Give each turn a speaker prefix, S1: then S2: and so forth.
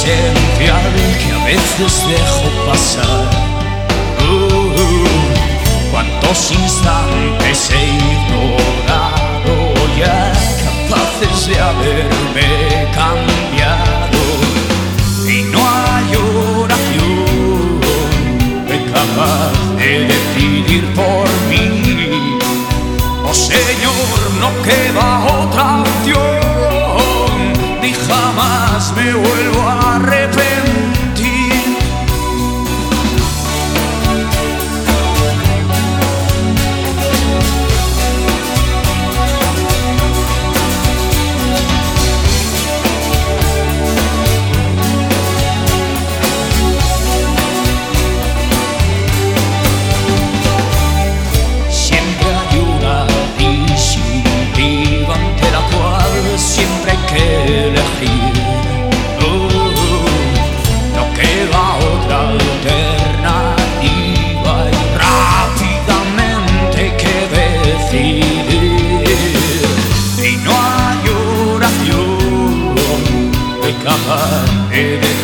S1: esencial que a veces dejo pasar. Cuántos instantes he ignorado ya, capaces de haberme cambiado. Y no hay oración capaz de decidir por mí. Oh Señor, no queda otra opción, ni jamás me vuelvo a arrepentir. Siempre hay que elegir, no queda otra alternativa y rápidamente hay que decidir. Y no hay oración capaz de